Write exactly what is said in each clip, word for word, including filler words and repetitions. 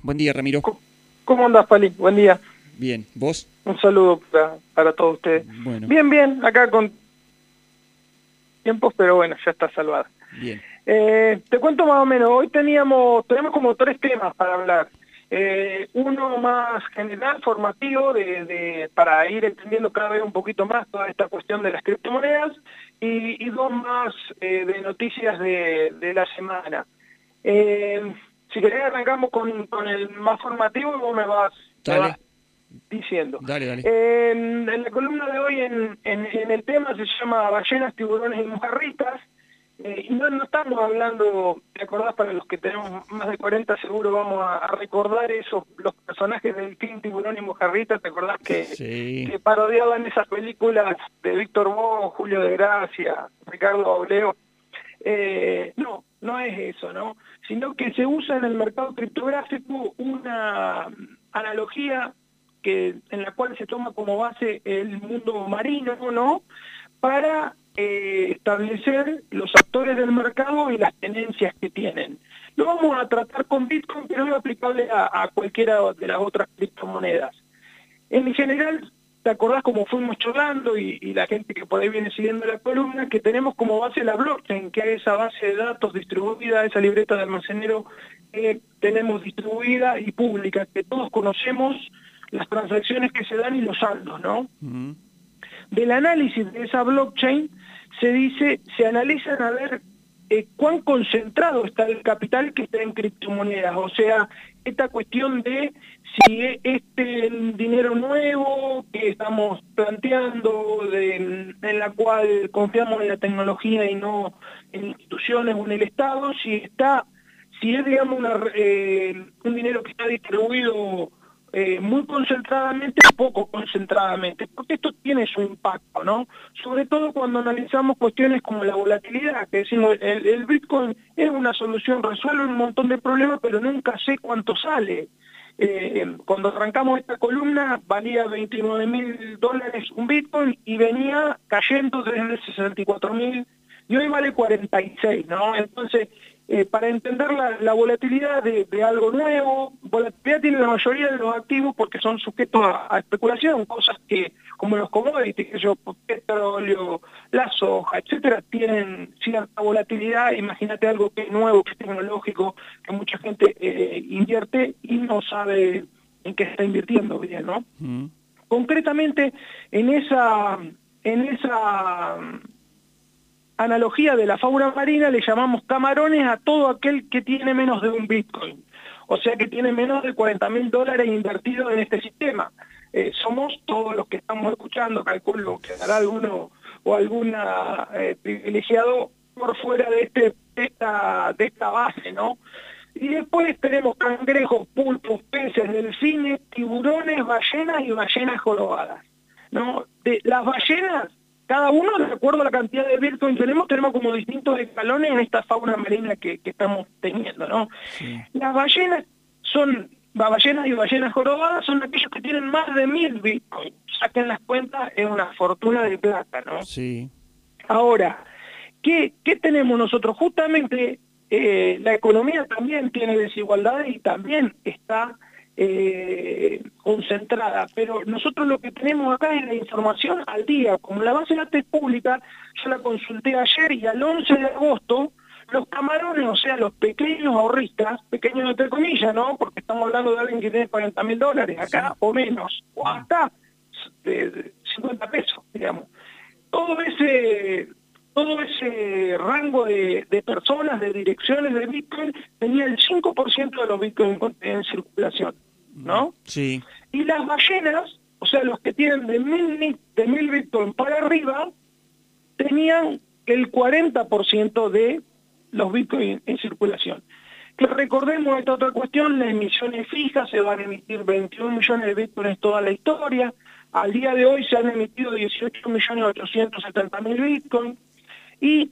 Buen día, Ramiro. ¿Cómo andás, Pali? Buen día. Bien, ¿vos? Un saludo para, para todos ustedes. Bueno. Bien, bien, acá con tiempos, pero bueno, ya está salvada. Bien. Eh, te cuento más o menos, hoy teníamos, tenemos como tres temas para hablar. Eh, uno más general, formativo, de, de, para ir entendiendo cada vez un poquito más toda esta cuestión de las criptomonedas, y, y dos más eh, de noticias de, de la semana. Eh, si querés arrancamos con, con el más formativo y vos me vas, me vas diciendo. Dale, dale. Eh, en la columna de hoy en, en, en el tema se llama Ballenas, Tiburones y Mojarritas. Eh, y no, no estamos hablando, ¿te acordás? Para los que tenemos más de cuarenta seguro vamos a, a recordar esos, los personajes del film Tiburón y Mojarrita. ¿Te acordás que, sí. que parodiaban esas películas de Víctor Bo, Julio de Gracia, Ricardo Auleo? Eh, no, no es eso, ¿no? Sino que se usa en el mercado criptográfico una analogía que en la cual se toma como base el mundo marino, ¿no? Para eh, establecer los actores del mercado y las tenencias que tienen. Lo vamos a tratar con Bitcoin, pero es aplicable a, a cualquiera de las otras criptomonedas. En general, ¿te acordás cómo fuimos charlando y, y la gente que por ahí viene siguiendo la columna, que tenemos como base la blockchain, que es esa base de datos distribuida, esa libreta de almacenero que tenemos distribuida y pública, que todos conocemos las transacciones que se dan y los saldos, ¿no? Uh-huh. Del análisis de esa blockchain se dice, se analizan a ver eh, cuán concentrado está el capital que está en criptomonedas, o sea, esta cuestión de si este dinero nuevo que estamos planteando, de, en la cual confiamos en la tecnología y no en instituciones o en el Estado, si está, si es digamos una, eh, un dinero que está distribuido Eh, muy concentradamente o poco concentradamente, porque esto tiene su impacto, ¿no? Sobre todo cuando analizamos cuestiones como la volatilidad, que decimos, el, el Bitcoin es una solución, resuelve un montón de problemas, pero nunca sé cuánto sale. Eh, cuando arrancamos esta columna valía veintinueve mil dólares un Bitcoin y venía cayendo desde sesenta y cuatro mil y hoy vale cuarenta y seis, ¿no? Entonces, eh, para entender la, la volatilidad de, de algo nuevo, volatilidad tiene la mayoría de los activos porque son sujetos a, a especulación, cosas que, como los commodities, que yo, petróleo, la soja, etcétera, tienen cierta volatilidad. Imagínate algo que es nuevo, que es tecnológico, que mucha gente eh, invierte y no sabe en qué está invirtiendo, bien, ¿no? Mm. Concretamente, en esa, en esa analogía de la fauna marina le llamamos camarones a todo aquel que tiene menos de un Bitcoin, o sea que tiene menos de cuarenta mil dólares invertidos en este sistema. Eh, somos todos los que estamos escuchando, calculo que dará alguno o alguna eh, privilegiado por fuera de, este, de, esta, de esta base, ¿no? Y después tenemos cangrejos, pulpos, peces, delfines, tiburones, ballenas y ballenas jorobadas, ¿no? De las ballenas, cada uno, de acuerdo a la cantidad de Bitcoin que tenemos, tenemos como distintos escalones en esta fauna marina que, que estamos teniendo, ¿no? Sí. Las ballenas son, las ballenas y ballenas jorobadas son aquellos que tienen más de mil Bitcoin. Saquen las cuentas, es una fortuna de plata, ¿no? Sí. Ahora, ¿qué, qué tenemos nosotros? Justamente eh, la economía también tiene desigualdades y también está Eh, concentrada, pero nosotros lo que tenemos acá es la información al día. Como la base de datos es pública, yo la consulté ayer y al once de agosto los camarones, o sea, los pequeños ahorristas, pequeños entre comillas, ¿no? Porque estamos hablando de alguien que tiene cuarenta mil dólares acá, sí, o menos, o hasta de cincuenta pesos, digamos. Todo ese... todo ese rango de, de personas, de direcciones de Bitcoin, tenía el cinco por ciento de los Bitcoin en circulación, ¿no? Sí. Y las ballenas, o sea, los que tienen de mil, de mil Bitcoin para arriba, tenían el cuarenta por ciento de los Bitcoin en circulación. Que recordemos esta otra cuestión, las emisiones fijas, se van a emitir veintiún millones de Bitcoins toda la historia. Al día de hoy se han emitido dieciocho millones ochocientos setenta mil Bitcoin. Y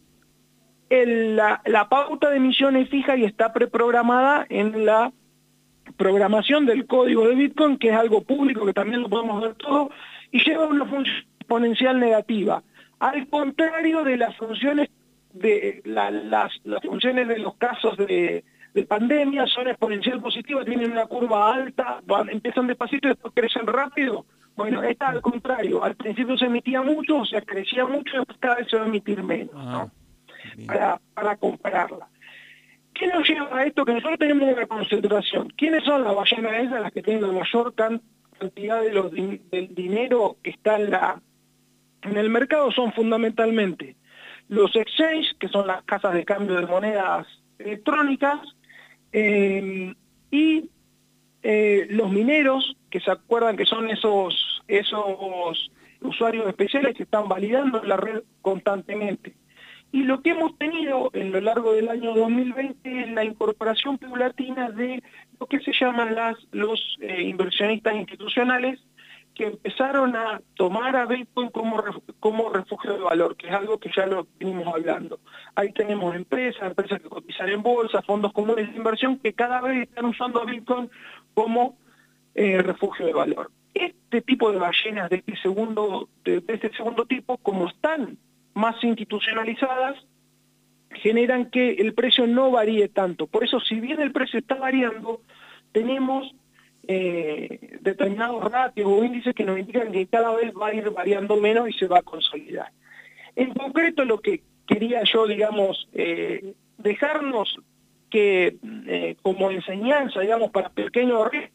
el, la, la pauta de emisiones fija y está preprogramada en la programación del código de Bitcoin, que es algo público, que también lo podemos ver todo, y lleva una función exponencial negativa. Al contrario de las funciones de la, las, las funciones de los casos de, de pandemia son exponencial positiva, tienen una curva alta, van, empiezan despacito y después crecen rápido. Bueno, esta al contrario, al principio se emitía mucho, o sea, crecía mucho y después cada vez se va a emitir menos, ¿no? Para, para compararla. ¿Qué nos lleva a esto? Que nosotros tenemos una concentración. ¿Quiénes son las ballenas esas las que tienen la mayor cantidad de los, del dinero que está en, la, en el mercado? Son fundamentalmente los exchanges, que son las casas de cambio de monedas electrónicas, eh, y eh, los mineros, que se acuerdan que son esos, esos usuarios especiales que están validando la red constantemente. Y lo que hemos tenido en lo largo del año dos mil veinte es la incorporación paulatina de lo que se llaman las, los eh, inversionistas institucionales, que empezaron a tomar a Bitcoin como, como refugio de valor, que es algo que ya lo venimos hablando. Ahí tenemos empresas, empresas que cotizan en bolsa, fondos comunes de inversión, que cada vez están usando a Bitcoin como eh, refugio de valor. Este tipo de ballenas de este segundo, de, de este segundo tipo, como están más institucionalizadas, generan que el precio no varíe tanto. Por eso, si bien el precio está variando, tenemos eh, determinados ratios o índices que nos indican que cada vez va a ir variando menos y se va a consolidar. En concreto, lo que quería yo, digamos, eh, dejarnos que eh, como enseñanza, digamos, para pequeños riesgos,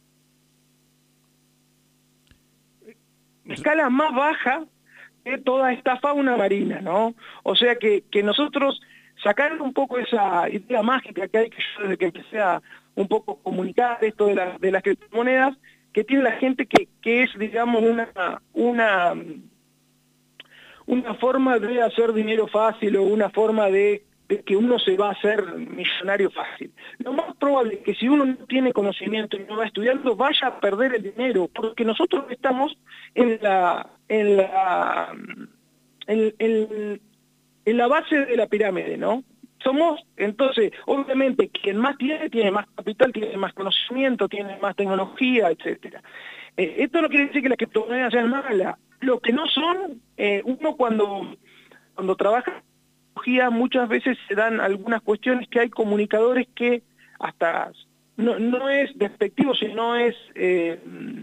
escala más baja de toda esta fauna marina, ¿no? O sea que, que nosotros sacar un poco esa idea mágica que hay, que yo desde que empecé a un poco comunicar esto de, la, de las criptomonedas, que tiene la gente que, que es, digamos, una, una, una forma de hacer dinero fácil o una forma de, de que uno se va a hacer millonario fácil. Lo más probable es que si uno no tiene conocimiento y no va estudiando, vaya a perder el dinero, porque nosotros estamos en la, en la, en, en, en la base de la pirámide, ¿no? Somos, entonces, obviamente, quien más tiene, tiene más capital, tiene más conocimiento, tiene más tecnología, etcétera. Eh, esto no quiere decir que las criptomonedas sean malas. Lo que no son, eh, uno cuando, cuando trabaja muchas veces se dan algunas cuestiones que hay comunicadores que hasta no, no es despectivo, sino es eh,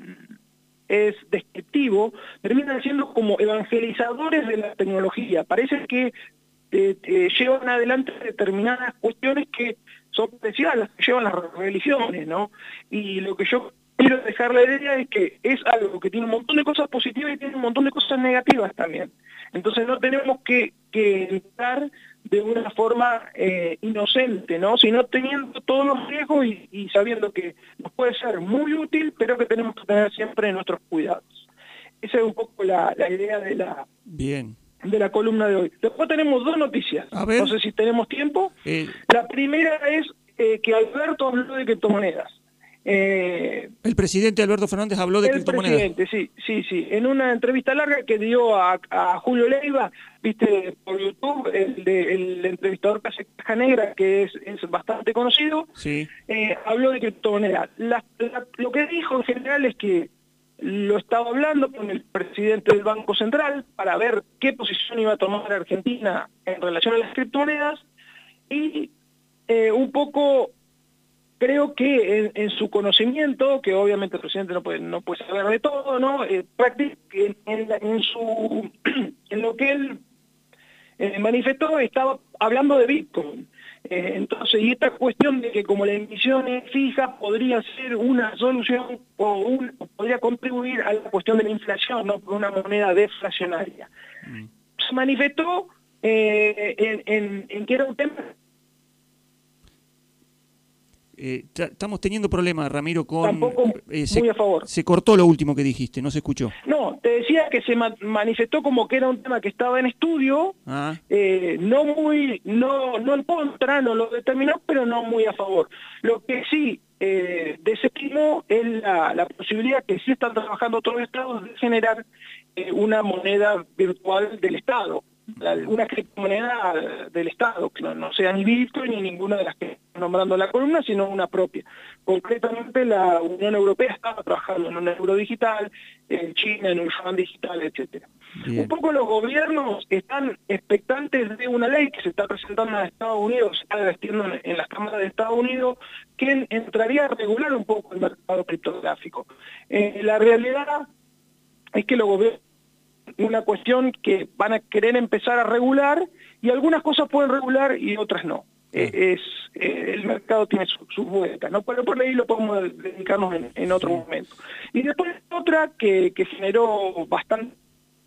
es descriptivo, terminan siendo como evangelizadores de la tecnología. Parece que eh, eh, llevan adelante determinadas cuestiones que son parecidas a las que llevan las religiones, ¿no? Y lo que yo quiero dejar la idea es que es algo que tiene un montón de cosas positivas y tiene un montón de cosas negativas también. Entonces no tenemos que, que entrar de una forma eh, inocente, ¿no? Sino teniendo todos los riesgos y, y sabiendo que nos puede ser muy útil, pero que tenemos que tener siempre nuestros cuidados. Esa es un poco la, la idea de la, Bien. de la columna de hoy. Después tenemos dos noticias. A ver. No sé si tenemos tiempo. Eh... La primera es eh, que Alberto habló de criptomonedas. Eh, el presidente Alberto Fernández habló de el criptomonedas. El presidente, sí, sí, sí. En una entrevista larga que dio a, a Julio Leiva, viste, por YouTube, el, de, el entrevistador que hace Caja Negra, que es, es bastante conocido, sí. eh, habló de criptomonedas. La, la, lo que dijo en general es que lo estaba hablando con el presidente del Banco Central para ver qué posición iba a tomar Argentina en relación a las criptomonedas y eh, un poco... Creo que en, en su conocimiento, que obviamente el presidente no puede, no puede saber de todo, ¿no? Eh, en, en, en, su, en lo que él eh, manifestó estaba hablando de Bitcoin. Eh, entonces, y esta cuestión de que como la emisión es fija, podría ser una solución o un, podría contribuir a la cuestión de la inflación, ¿no? Por una moneda deflacionaria. Mm. Se manifestó eh, en, en, en que era un tema... Eh, estamos teniendo problemas, Ramiro, con... Tampoco eh, se, muy a favor. Se cortó lo último que dijiste, no se escuchó. No, te decía que se ma manifestó como que era un tema que estaba en estudio, ah. eh, no muy, no, no en contra, no lo determinó, pero no muy a favor. Lo que sí eh, desestimó es la, la posibilidad que sí están trabajando todos los estados de generar eh, una moneda virtual del Estado. La, una criptomoneda del Estado, que no, no sea ni Bitcoin ni ninguna de las que estoy nombrando en la columna, sino una propia. concretamente la Unión Europea estaba trabajando en un euro digital, en China en un yuan digital, etcétera. Bien. Un poco los gobiernos están expectantes de una ley que se está presentando en Estados Unidos, se está debatiendo en, en las cámaras de Estados Unidos, que en, entraría a regular un poco el mercado criptográfico. Eh, la realidad es que los gobiernos, una cuestión que van a querer empezar a regular, y algunas cosas pueden regular y otras no. Eh, es eh, el mercado tiene sus su vueltas, ¿no? Pero por ahí lo podemos dedicarnos en, en otro sí. momento. Y después otra que, que generó bastante,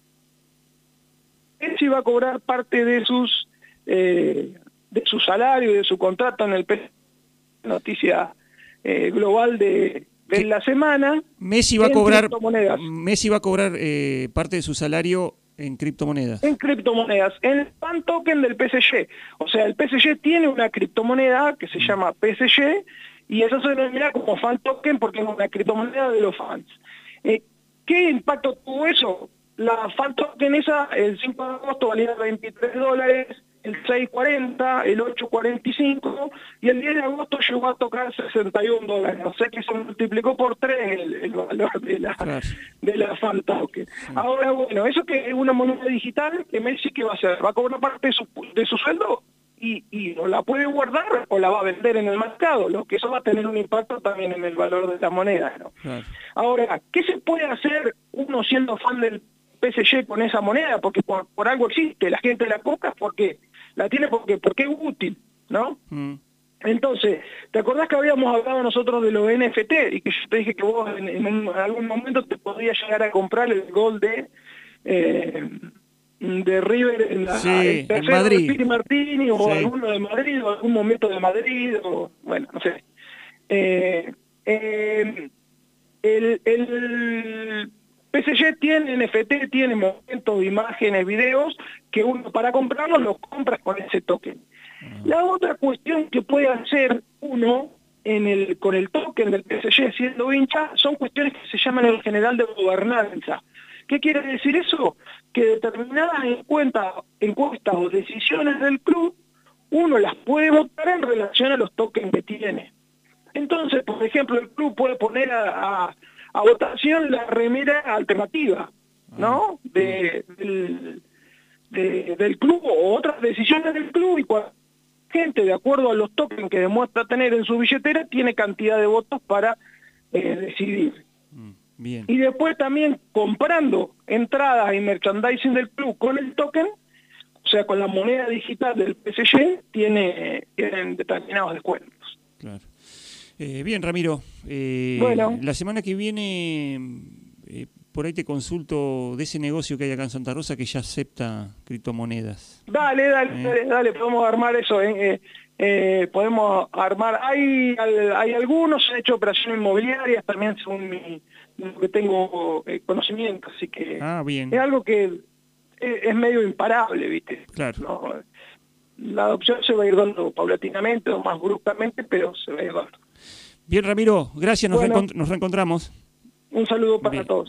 él se iba a cobrar parte de sus eh, de su salario, de su contrato en el P S G, noticia eh, global de, de la semana. Messi va a cobrar Messi va a cobrar eh, parte de su salario en criptomonedas. En criptomonedas, en el fan token del P S G. O sea, el P S G tiene una criptomoneda que se llama P S G y eso se denomina como fan token porque es una criptomoneda de los fans. Eh, ¿Qué impacto tuvo eso? La fan token esa, el cinco de agosto valía veintitrés dólares, el seis cuarenta, el ocho cuarenta y cinco y el diez de agosto llegó a tocar sesenta y un dólares. O sea que se multiplicó por tres el, el valor de la, claro. de la fan token. Sí. Ahora, bueno, eso que es una moneda digital, que Messi, ¿qué va a hacer? ¿Va a cobrar parte de su, de su sueldo? Y, y o la puede guardar o la va a vender en el mercado, lo que eso va a tener un impacto también en el valor de la moneda, ¿no? Claro. Ahora, ¿qué se puede hacer uno siendo fan del P S G con esa moneda? Porque por, por algo existe, la gente la compra porque la tiene porque, porque es útil, ¿no? Mm. Entonces, ¿te acordás que habíamos hablado nosotros de los N F T? Y que yo te dije que vos en, en, un, en algún momento te podías llegar a comprar el Gold de... Eh, de River en, la, sí, en Madrid, de Piri Martini o sí. alguno de Madrid o algún momento de Madrid o bueno, no sé. Eh, eh, el, el P S G tiene N F T, tiene momentos, imágenes, videos que uno para comprarlos los compras con ese token. Uh-huh. La otra cuestión que puede hacer uno en el con el token del P S G siendo hincha son cuestiones que se llaman en general de gobernanza. ¿Qué quiere decir eso? Que determinadas encuestas, encuestas o decisiones del club, uno las puede votar en relación a los tokens que tiene. Entonces, por ejemplo, el club puede poner a, a, a votación la remera alternativa, ¿no? De, del, de, del club o otras decisiones del club, y cuando gente, de acuerdo a los tokens que demuestra tener en su billetera, tiene cantidad de votos para eh, decidir. Bien. Y después también comprando entradas y merchandising del club con el token, o sea, con la moneda digital del P S G, tiene, tienen determinados descuentos. Claro. Eh, bien, Ramiro. Eh, bueno. La semana que viene, eh, por ahí te consulto de ese negocio que hay acá en Santa Rosa que ya acepta criptomonedas. Dale, dale, eh. dale, dale, podemos armar eso, ¿eh? eh Eh, podemos armar, hay hay algunos, han hecho operaciones inmobiliarias también según mi, lo que tengo eh, conocimiento, así que ah, bien. es algo que es, es medio imparable, ¿viste? Claro. ¿No? La adopción se va a ir dando paulatinamente o más bruscamente, pero se va a ir dando. Bien, Ramiro, gracias, nos, bueno, reencont- nos reencontramos. Un saludo para bien. todos.